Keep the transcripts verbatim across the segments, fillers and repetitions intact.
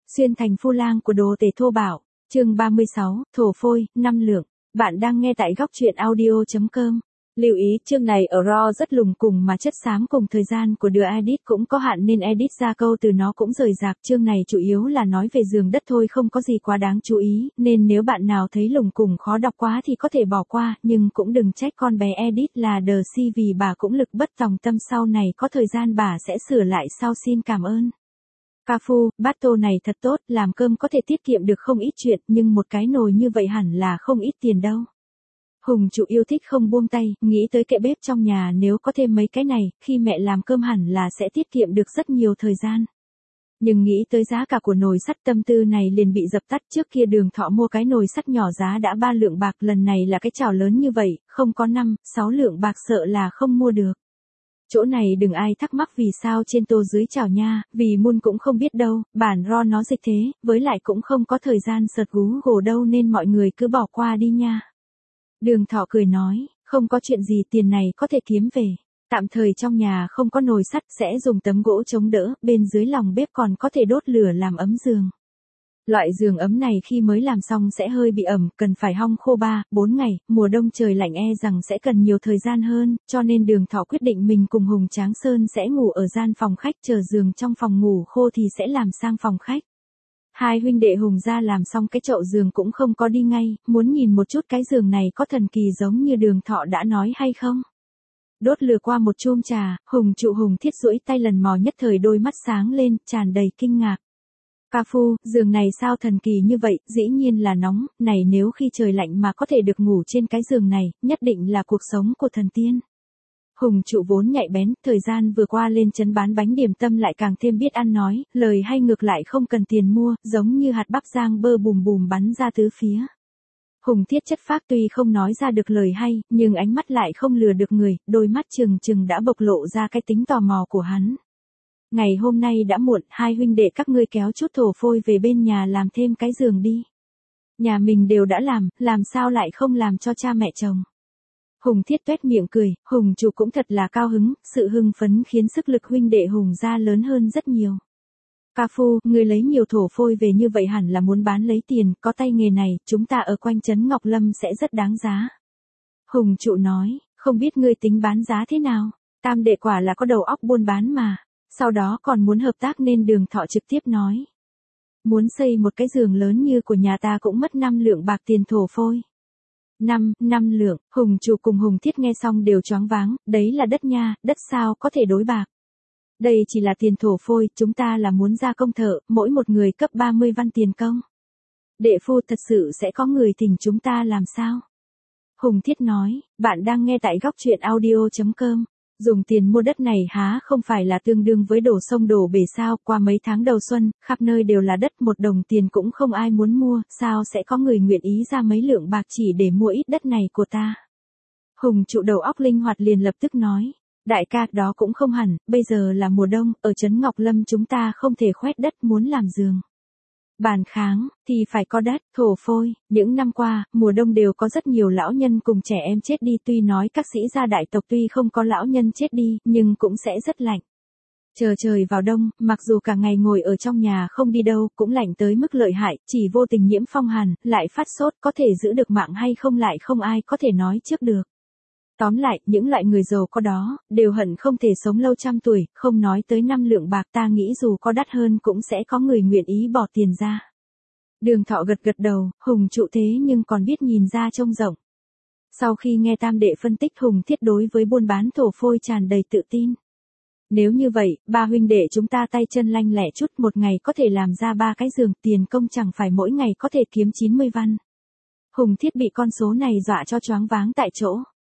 Xuyên thành phu lang của đồ tể thô bạo, chương ba mươi sáu, thổ phôi, năm lượng. Bạn đang nghe tại góc truyện audio chấm com. Lưu ý, chương này ở raw rất lùng cùng mà chất xám cùng thời gian của đứa edit cũng có hạn nên edit ra câu từ nó cũng rời rạc. Chương này chủ yếu là nói về giường đất thôi, không có gì quá đáng chú ý, nên nếu bạn nào thấy lùng cùng khó đọc quá thì có thể bỏ qua, nhưng cũng đừng trách con bé edit là đờ si vì bà cũng lực bất tòng tâm, sau này có thời gian bà sẽ sửa lại sau, xin cảm ơn. Ca phu, bát tô này thật tốt, làm cơm có thể tiết kiệm được không ít chuyện, nhưng một cái nồi như vậy hẳn là không ít tiền đâu. Hùng trụ yêu thích không buông tay, nghĩ tới kệ bếp trong nhà nếu có thêm mấy cái này, khi mẹ làm cơm hẳn là sẽ tiết kiệm được rất nhiều thời gian. Nhưng nghĩ tới giá cả của nồi sắt, tâm tư này liền bị dập tắt. Trước kia Đường Thọ mua cái nồi sắt nhỏ giá đã ba lượng bạc, lần này là cái chảo lớn như vậy, không có năm, sáu lượng bạc sợ là không mua được. Chỗ này đừng ai thắc mắc vì sao trên tô dưới chảo nha, vì mun cũng không biết đâu, bản ro nó dịch thế, với lại cũng không có thời gian search Google đâu nên mọi người cứ bỏ qua đi nha. Đường Thọ cười nói, không có chuyện gì, tiền này có thể kiếm về. Tạm thời trong nhà không có nồi sắt, sẽ dùng tấm gỗ chống đỡ, bên dưới lòng bếp còn có thể đốt lửa làm ấm giường. Loại giường ấm này khi mới làm xong sẽ hơi bị ẩm, cần phải hong khô ba, bốn ngày, mùa đông trời lạnh e rằng sẽ cần nhiều thời gian hơn, cho nên Đường Thọ quyết định mình cùng Hùng Tráng Sơn sẽ ngủ ở gian phòng khách, chờ giường trong phòng ngủ khô thì sẽ làm sang phòng khách. Hai huynh đệ Hùng ra làm xong cái chậu giường cũng không có đi ngay, muốn nhìn một chút cái giường này có thần kỳ giống như Đường Thọ đã nói hay không. Đốt lửa qua một chum trà, Hùng trụ Hùng Thiết duỗi tay lần mò, nhất thời đôi mắt sáng lên, tràn đầy kinh ngạc. Ca phu, giường này sao thần kỳ như vậy, dĩ nhiên là nóng, này nếu khi trời lạnh mà có thể được ngủ trên cái giường này, nhất định là cuộc sống của thần tiên. Hùng trụ vốn nhạy bén, thời gian vừa qua lên trấn bán bánh điểm tâm lại càng thêm biết ăn nói, lời hay ngược lại không cần tiền mua, giống như hạt bắp rang bơ bùm bùm bắn ra tứ phía. Hùng Thiết chất phác tuy không nói ra được lời hay, nhưng ánh mắt lại không lừa được người, đôi mắt trừng trừng đã bộc lộ ra cái tính tò mò của hắn. Ngày hôm nay đã muộn, hai huynh đệ các ngươi kéo chút thổ phôi về bên nhà làm thêm cái giường đi. Nhà mình đều đã làm, làm sao lại không làm cho cha mẹ chồng. Hùng Thiết tuét miệng cười, Hùng chủ cũng thật là cao hứng, sự hưng phấn khiến sức lực huynh đệ Hùng gia lớn hơn rất nhiều. Ca phu, ngươi lấy nhiều thổ phôi về như vậy hẳn là muốn bán lấy tiền, có tay nghề này, chúng ta ở quanh trấn Ngọc Lâm sẽ rất đáng giá. Hùng trụ nói, không biết ngươi tính bán giá thế nào, tam đệ quả là có đầu óc buôn bán mà. Sau đó còn muốn hợp tác nên Đường Thọ trực tiếp nói. Muốn xây một cái giường lớn như của nhà ta cũng mất năm lượng bạc tiền thổ phôi. Năm, năm lượng, Hùng chủ cùng Hùng Thiết nghe xong đều choáng váng, đấy là đất nha, đất sao có thể đối bạc. Đây chỉ là tiền thổ phôi, chúng ta là muốn ra công thợ, mỗi một người cấp ba mươi văn tiền công. Đệ phu thật sự sẽ có người thỉnh chúng ta làm sao? Hùng Thiết nói, bạn đang nghe tại góc truyện audio chấm com. Dùng tiền mua đất này há không phải là tương đương với đổ sông đổ bể sao, qua mấy tháng đầu xuân, khắp nơi đều là đất, một đồng tiền cũng không ai muốn mua, sao sẽ có người nguyện ý ra mấy lượng bạc chỉ để mua ít đất này của ta. Hùng trụ đầu óc linh hoạt liền lập tức nói, đại ca, đó cũng không hẳn, bây giờ là mùa đông, ở trấn Ngọc Lâm chúng ta không thể khoét đất muốn làm giường. Bàn kháng, thì phải có đất, thổ phôi, những năm qua, mùa đông đều có rất nhiều lão nhân cùng trẻ em chết đi, tuy nói các sĩ gia đại tộc tuy không có lão nhân chết đi, nhưng cũng sẽ rất lạnh. Chờ trời vào đông, mặc dù cả ngày ngồi ở trong nhà không đi đâu, cũng lạnh tới mức lợi hại, chỉ vô tình nhiễm phong hàn, lại phát sốt, có thể giữ được mạng hay không lại không ai có thể nói trước được. Tóm lại, những loại người giàu có đó, đều hận không thể sống lâu trăm tuổi, không nói tới năm lượng bạc, ta nghĩ dù có đắt hơn cũng sẽ có người nguyện ý bỏ tiền ra. Đường Thọ gật gật đầu, Hùng trụ thế nhưng còn biết nhìn ra trông rộng. Sau khi nghe tam đệ phân tích, Hùng Thiết đối với buôn bán thổ phôi tràn đầy tự tin. Nếu như vậy, ba huynh đệ chúng ta tay chân lanh lẹ chút, một ngày có thể làm ra ba cái giường, tiền công chẳng phải mỗi ngày có thể kiếm chín mươi văn. Hùng Thiết bị con số này dọa cho choáng váng tại chỗ.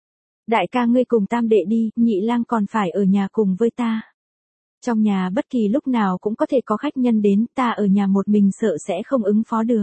Đại ca ngươi cùng tam đệ đi, nhị lang còn phải ở nhà cùng với ta. Trong nhà bất kỳ lúc nào cũng có thể có khách nhân đến, ta ở nhà một mình sợ sẽ không ứng phó được.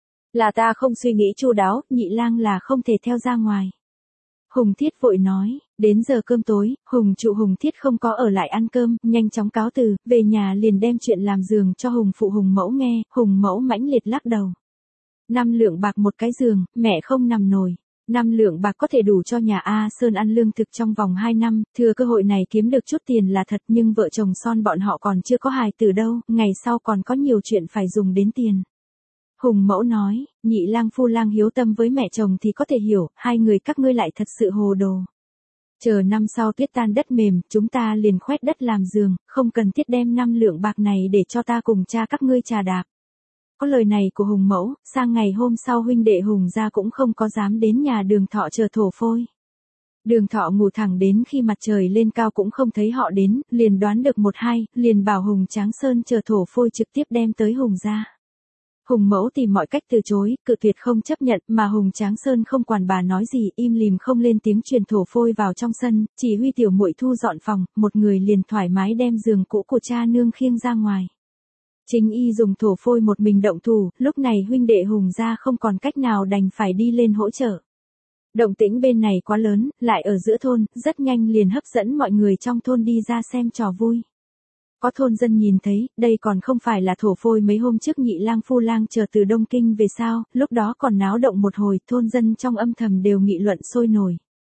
Là ta không suy nghĩ chu đáo, nhị lang là không thể theo ra ngoài. Hùng Thiết vội nói, đến giờ cơm tối, Hùng trụ Hùng Thiết không có ở lại ăn cơm, nhanh chóng cáo từ, về nhà liền đem chuyện làm giường cho Hùng phụ Hùng mẫu nghe, Hùng mẫu mãnh liệt lắc đầu. Năm lượng bạc một cái giường, mẹ không nằm nổi. Năm lượng bạc có thể đủ cho nhà A Sơn ăn lương thực trong vòng hai năm, thừa cơ hội này kiếm được chút tiền là thật, nhưng vợ chồng son bọn họ còn chưa có hài tử đâu, ngày sau còn có nhiều chuyện phải dùng đến tiền. Hùng mẫu nói, nhị lang phu lang hiếu tâm với mẹ chồng thì có thể hiểu, hai người các ngươi lại thật sự hồ đồ. Chờ năm sau tuyết tan đất mềm, chúng ta liền khoét đất làm giường, không cần thiết đem năm lượng bạc này để cho ta cùng cha các ngươi trà đạp. Có lời này của Hùng mẫu, sang ngày hôm sau huynh đệ Hùng gia cũng không có dám đến nhà Đường Thọ chờ thổ phôi. Đường Thọ ngủ thẳng đến khi mặt trời lên cao cũng không thấy họ đến, liền đoán được một hai, liền bảo Hùng Tráng Sơn chờ thổ phôi trực tiếp đem tới Hùng gia. Hùng mẫu tìm mọi cách từ chối, cự tuyệt không chấp nhận, mà Hùng Tráng Sơn không quản bà nói gì, im lìm không lên tiếng, truyền thổ phôi vào trong sân, chỉ huy tiểu muội thu dọn phòng, một người liền thoải mái đem giường cũ của cha nương khiêng ra ngoài. Chính y dùng thổ phôi một mình động thủ, lúc này huynh đệ Hùng gia không còn cách nào đành phải đi lên hỗ trợ. Động tĩnh bên này quá lớn, lại ở giữa thôn, rất nhanh liền hấp dẫn mọi người trong thôn đi ra xem trò vui. Có thôn dân nhìn thấy, đây còn không phải là thổ phôi mấy hôm trước nhị lang phu lang chờ từ Đông Kinh về sao, lúc đó còn náo động một hồi, thôn dân trong âm thầm đều nghị luận sôi nổi.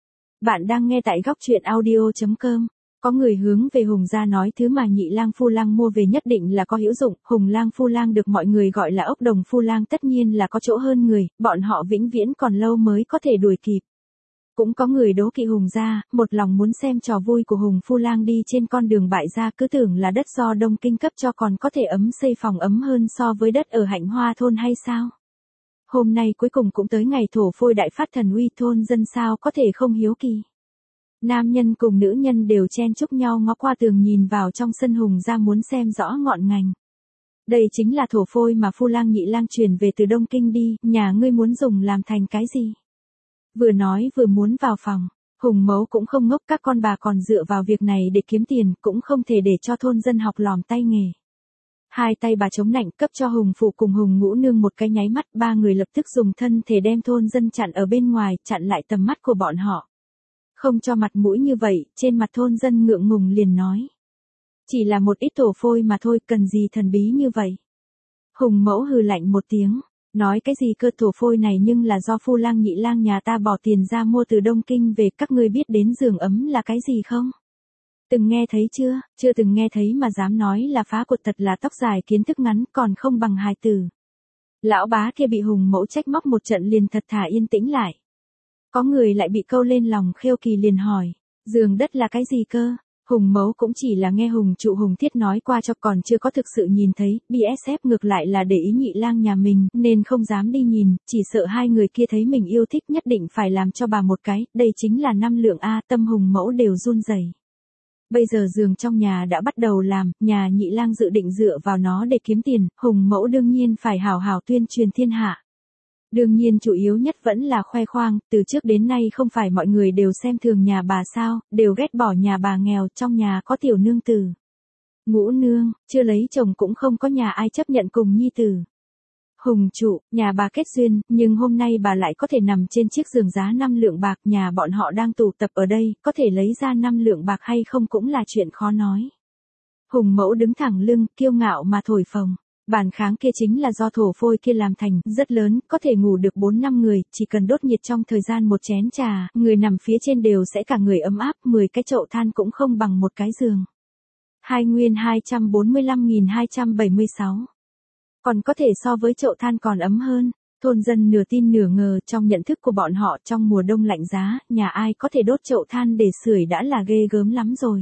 Bạn đang nghe tại góc truyện audio chấm com. Có người hướng về Hùng gia nói thứ mà nhị lang phu lang mua về nhất định là có hữu dụng, Hùng lang phu lang được mọi người gọi là ốc đồng phu lang tất nhiên là có chỗ hơn người, bọn họ vĩnh viễn còn lâu mới có thể đuổi kịp. Cũng có người đố kỵ Hùng gia, một lòng muốn xem trò vui của Hùng phu lang đi trên con đường bại gia, cứ tưởng là đất do Đông Kinh cấp cho còn có thể ấm xây phòng ấm hơn so với đất ở Hạnh Hoa thôn hay sao? Hôm nay cuối cùng cũng tới ngày thổ phôi đại phát thần uy, thôn dân sao có thể không hiếu kỳ. Nam nhân cùng nữ nhân đều chen chúc nhau ngó qua tường nhìn vào trong sân Hùng gia muốn xem rõ ngọn ngành. Đây chính là thổ phôi mà phu lang nhị lang truyền về từ Đông Kinh đi, nhà ngươi muốn dùng làm thành cái gì? Vừa nói vừa muốn vào phòng, Hùng mẫu cũng không ngốc, các con bà còn dựa vào việc này để kiếm tiền, cũng không thể để cho thôn dân học lòm tay nghề. Hai tay bà chống nạnh cấp cho Hùng phụ cùng Hùng ngũ nương một cái nháy mắt, ba người lập tức dùng thân thể đem thôn dân chặn ở bên ngoài, chặn lại tầm mắt của bọn họ. Không cho mặt mũi như vậy, trên mặt thôn dân ngượng ngùng liền nói. Chỉ là một ít thổ phôi mà thôi, cần gì thần bí như vậy. Hùng mẫu hừ lạnh một tiếng, nói cái gì cơ, thổ phôi này nhưng là do phu lang nhị lang nhà ta bỏ tiền ra mua từ Đông Kinh về, các ngươi biết đến giường ấm là cái gì không? Từng nghe thấy chưa, chưa từng nghe thấy mà dám nói là phá cột, thật là tóc dài kiến thức ngắn còn không bằng hài tử. Lão bá kia bị Hùng mẫu trách móc một trận liền thật thà yên tĩnh lại. Có người lại bị câu lên lòng khêu kỳ liền hỏi, giường đất là cái gì cơ? Hùng mẫu cũng chỉ là nghe Hùng trụ Hùng thiết nói qua cho, còn chưa có thực sự nhìn thấy, bê ét ép ngược lại là để ý nhị lang nhà mình, nên không dám đi nhìn, chỉ sợ hai người kia thấy mình yêu thích nhất định phải làm cho bà một cái, đây chính là năm lượng A, tâm Hùng mẫu đều run rẩy. Bây giờ giường trong nhà đã bắt đầu làm, nhà nhị lang dự định dựa vào nó để kiếm tiền, Hùng mẫu đương nhiên phải hào hào tuyên truyền thiên hạ. Đương nhiên chủ yếu nhất vẫn là khoe khoang, từ trước đến nay không phải mọi người đều xem thường nhà bà sao, đều ghét bỏ nhà bà nghèo, trong nhà có tiểu nương tử. Ngũ nương, chưa lấy chồng cũng không có nhà ai chấp nhận cùng nhi tử. Hùng trụ, nhà bà kết duyên, nhưng hôm nay bà lại có thể nằm trên chiếc giường giá năm lượng bạc, nhà bọn họ đang tụ tập ở đây, có thể lấy ra năm lượng bạc hay không cũng là chuyện khó nói. Hùng mẫu đứng thẳng lưng, kiêu ngạo mà thổi phồng. Bàn kháng kia chính là do thổ phôi kia làm thành, rất lớn, có thể ngủ được bốn năm người, chỉ cần đốt nhiệt trong thời gian một chén trà, người nằm phía trên đều sẽ cả người ấm áp, mười cái chậu than cũng không bằng một cái giường. Hai nguyên hai trăm bốn mươi lăm nghìn hai trăm bảy mươi sáu. Còn có thể so với chậu than còn ấm hơn. Thôn dân nửa tin nửa ngờ, trong nhận thức của bọn họ trong mùa đông lạnh giá, nhà ai có thể đốt chậu than để sưởi đã là ghê gớm lắm rồi.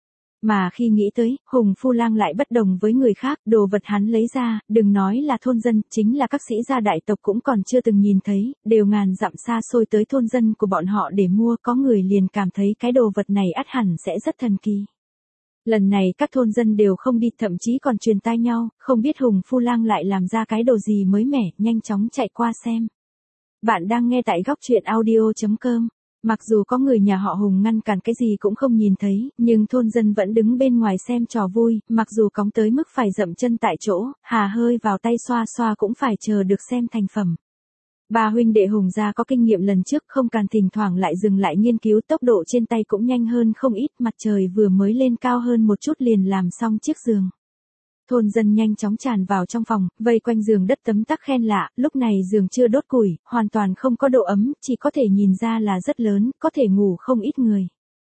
Mà khi nghĩ tới, Hùng phu lang lại bất đồng với người khác, đồ vật hắn lấy ra, đừng nói là thôn dân, chính là các sĩ gia đại tộc cũng còn chưa từng nhìn thấy, đều ngàn dặm xa xôi tới thôn dân của bọn họ để mua, có người liền cảm thấy cái đồ vật này ắt hẳn sẽ rất thần kỳ. Lần này các thôn dân đều không đi, thậm chí còn truyền tai nhau, không biết Hùng phu lang lại làm ra cái đồ gì mới mẻ, nhanh chóng chạy qua xem. Bạn đang nghe tại góc truyện audio chấm com. Mặc dù có người nhà họ Hùng ngăn cản cái gì cũng không nhìn thấy, nhưng thôn dân vẫn đứng bên ngoài xem trò vui, mặc dù cóng tới mức phải dậm chân tại chỗ, hà hơi vào tay xoa xoa cũng phải chờ được xem thành phẩm. Ba huynh đệ Hùng gia có kinh nghiệm lần trước, không cần thỉnh thoảng lại dừng lại nghiên cứu, tốc độ trên tay cũng nhanh hơn không ít, mặt trời vừa mới lên cao hơn một chút liền làm xong chiếc giường. Thôn dân nhanh chóng tràn vào trong phòng, vây quanh giường đất tấm tắc khen lạ, lúc này giường chưa đốt củi, hoàn toàn không có độ ấm, chỉ có thể nhìn ra là rất lớn, có thể ngủ không ít người.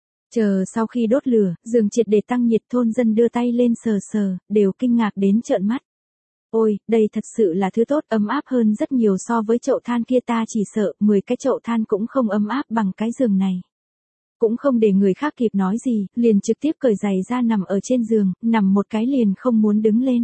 Chờ sau khi đốt lửa, giường triệt để tăng nhiệt, thôn dân đưa tay lên sờ sờ, đều kinh ngạc đến trợn mắt. Ôi, đây thật sự là thứ tốt, ấm áp hơn rất nhiều so với chậu than kia, ta chỉ sợ mười cái chậu than cũng không ấm áp bằng cái giường này. Cũng không để người khác kịp nói gì, liền trực tiếp cởi giày ra nằm ở trên giường, nằm một cái liền không muốn đứng lên.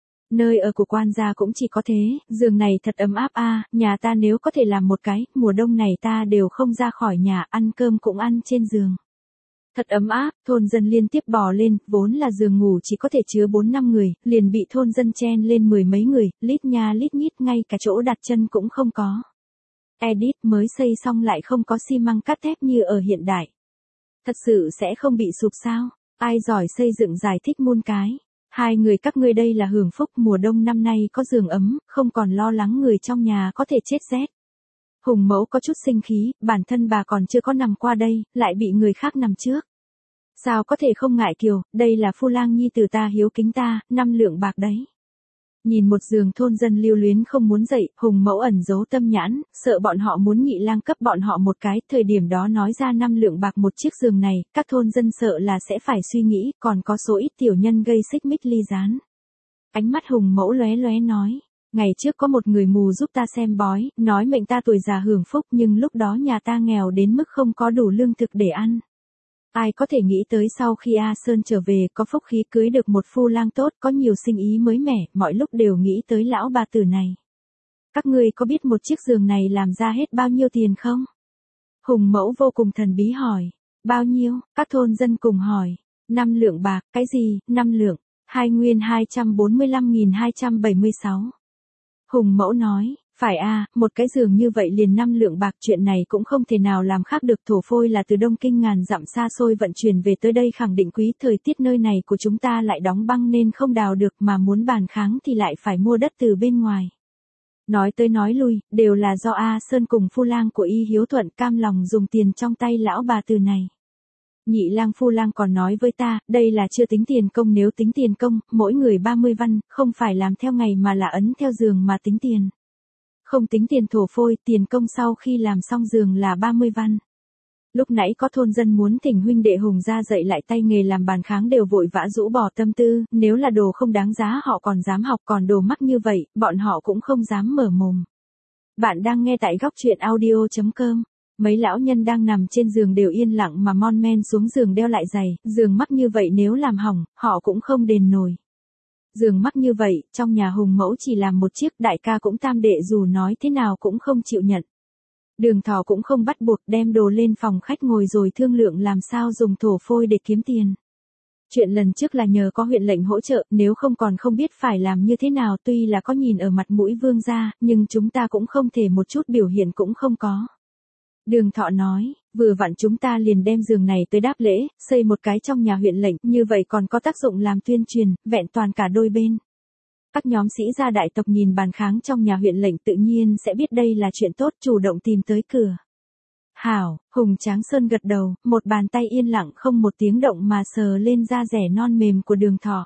Nơi ở của quan gia cũng chỉ có thế, giường này thật ấm áp a, nhà ta nếu có thể làm một cái, mùa đông này ta đều không ra khỏi nhà, ăn cơm cũng ăn trên giường. Thật ấm áp, thôn dân liên tiếp bò lên, vốn là giường ngủ chỉ có thể chứa bốn năm người, liền bị thôn dân chen lên mười mấy người, lít nha lít nhít, ngay cả chỗ đặt chân cũng không có. Edit mới xây xong lại không có xi măng cắt thép như ở hiện đại. Thật sự sẽ không bị sụp sao? Ai giỏi xây dựng giải thích muôn cái. Hai người các ngươi đây là hưởng phúc, mùa đông năm nay có giường ấm, không còn lo lắng người trong nhà có thể chết rét. Hùng mẫu có chút sinh khí, bản thân bà còn chưa có nằm qua đây, lại bị người khác nằm trước. Sao có thể không ngại kiều, đây là phu lang nhi từ ta hiếu kính ta, năm lượng bạc đấy. Nhìn một giường thôn dân lưu luyến không muốn dậy, hùng mẫu ẩn giấu tâm nhãn, sợ bọn họ muốn nhị lang cấp bọn họ một cái, thời điểm đó nói ra năm lượng bạc một chiếc giường này, các thôn dân sợ là sẽ phải suy nghĩ, còn có số ít tiểu nhân gây xích mích ly gián. Ánh mắt hùng mẫu lóe lóe nói, ngày trước có một người mù giúp ta xem bói, nói mệnh ta tuổi già hưởng phúc, nhưng lúc đó nhà ta nghèo đến mức không có đủ lương thực để ăn. Ai có thể nghĩ tới sau khi A Sơn trở về có phúc khí cưới được một phu lang tốt, có nhiều sinh ý mới mẻ, mọi lúc đều nghĩ tới lão bà tử này. Các ngươi có biết một chiếc giường này làm ra hết bao nhiêu tiền không? Hùng mẫu vô cùng thần bí hỏi. Bao nhiêu? Các thôn dân cùng hỏi. Năm lượng bạc, cái gì? Năm lượng. Hai nguyên hai trăm bốn mươi lăm nghìn hai trăm bảy mươi sáu. Hùng mẫu nói. Phải a, một cái giường như vậy liền năm lượng bạc, chuyện này cũng không thể nào làm khác được, thổ phôi là từ Đông Kinh ngàn dặm xa xôi vận chuyển về tới đây, khẳng định quý, thời tiết nơi này của chúng ta lại đóng băng nên không đào được, mà muốn bàn kháng thì lại phải mua đất từ bên ngoài. Nói tới nói lui, đều là do A Sơn cùng phu lang của y hiếu thuận cam lòng dùng tiền trong tay lão bà từ này. Nhị lang phu lang còn nói với ta, đây là chưa tính tiền công, nếu tính tiền công, mỗi người ba mươi văn, không phải làm theo ngày mà là ấn theo giường mà tính tiền. Không tính tiền thổ phôi, tiền công sau khi làm xong giường là ba mươi văn. Lúc nãy có thôn dân muốn thỉnh huynh đệ Hùng ra dạy lại tay nghề làm bàn kháng, đều vội vã rũ bỏ tâm tư, nếu là đồ không đáng giá họ còn dám học, còn đồ mắc như vậy, bọn họ cũng không dám mở mồm. Bạn đang nghe tại góc truyện audio chấm com. Mấy lão nhân đang nằm trên giường đều yên lặng mà mon men xuống giường đeo lại giày, giường mắc như vậy nếu làm hỏng, họ cũng không đền nổi. Giường mắc như vậy, trong nhà Hùng mẫu chỉ làm một chiếc, đại ca cũng tam đệ dù nói thế nào cũng không chịu nhận. Đường Thỏ cũng không bắt buộc, đem đồ lên phòng khách ngồi rồi thương lượng làm sao dùng thổ phôi để kiếm tiền. Chuyện lần trước là nhờ có huyện lệnh hỗ trợ, nếu không còn không biết phải làm như thế nào, tuy là có nhìn ở mặt mũi vương gia, nhưng chúng ta cũng không thể một chút biểu hiện cũng không có. Đường Thọ nói, vừa vặn chúng ta liền đem giường này tới đáp lễ, xây một cái trong nhà huyện lệnh, như vậy còn có tác dụng làm tuyên truyền, vẹn toàn cả đôi bên. Các nhóm sĩ gia đại tộc nhìn bàn kháng trong nhà huyện lệnh tự nhiên sẽ biết đây là chuyện tốt, chủ động tìm tới cửa. Hảo, Hùng Tráng Sơn gật đầu, một bàn tay yên lặng không một tiếng động mà sờ lên da rẻ non mềm của Đường Thọ.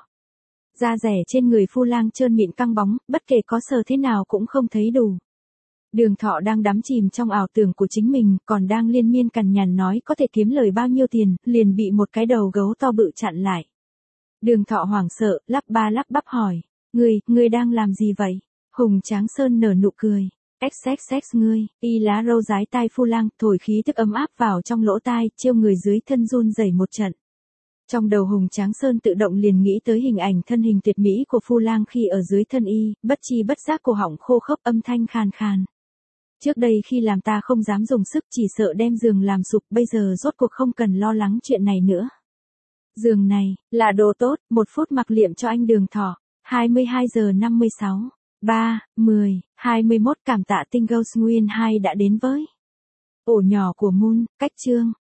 Da rẻ trên người phu lang trơn mịn căng bóng, bất kể có sờ thế nào cũng không thấy đủ. Đường Thọ đang đắm chìm trong ảo tưởng của chính mình, còn đang liên miên cằn nhằn nói có thể kiếm lời bao nhiêu tiền, liền bị một cái đầu gấu to bự chặn lại. Đường Thọ hoảng sợ, lắp ba lắp bắp hỏi, ngươi, ngươi đang làm gì vậy? Hùng Tráng Sơn nở nụ cười, xxx ngươi, y lá râu rái tai phu lang, thổi khí thức ấm áp vào trong lỗ tai, chiêu người dưới thân run rẩy một trận. Trong đầu Hùng Tráng Sơn tự động liền nghĩ tới hình ảnh thân hình tuyệt mỹ của phu lang khi ở dưới thân y, bất chi bất giác cổ họng khô khốc, âm thanh khàn khàn. Trước đây khi làm ta không dám dùng sức, chỉ sợ đem giường làm sụp, bây giờ rốt cuộc không cần lo lắng chuyện này nữa. Giường này, là đồ tốt, một phút mặc liệm cho anh Đường Thọ. hai mươi hai giờ năm mươi sáu, ba, mười, hai mươi mốt cảm tạ tinh Ghost Nguyên hai đã đến với ổ nhỏ của Moon, cách chương.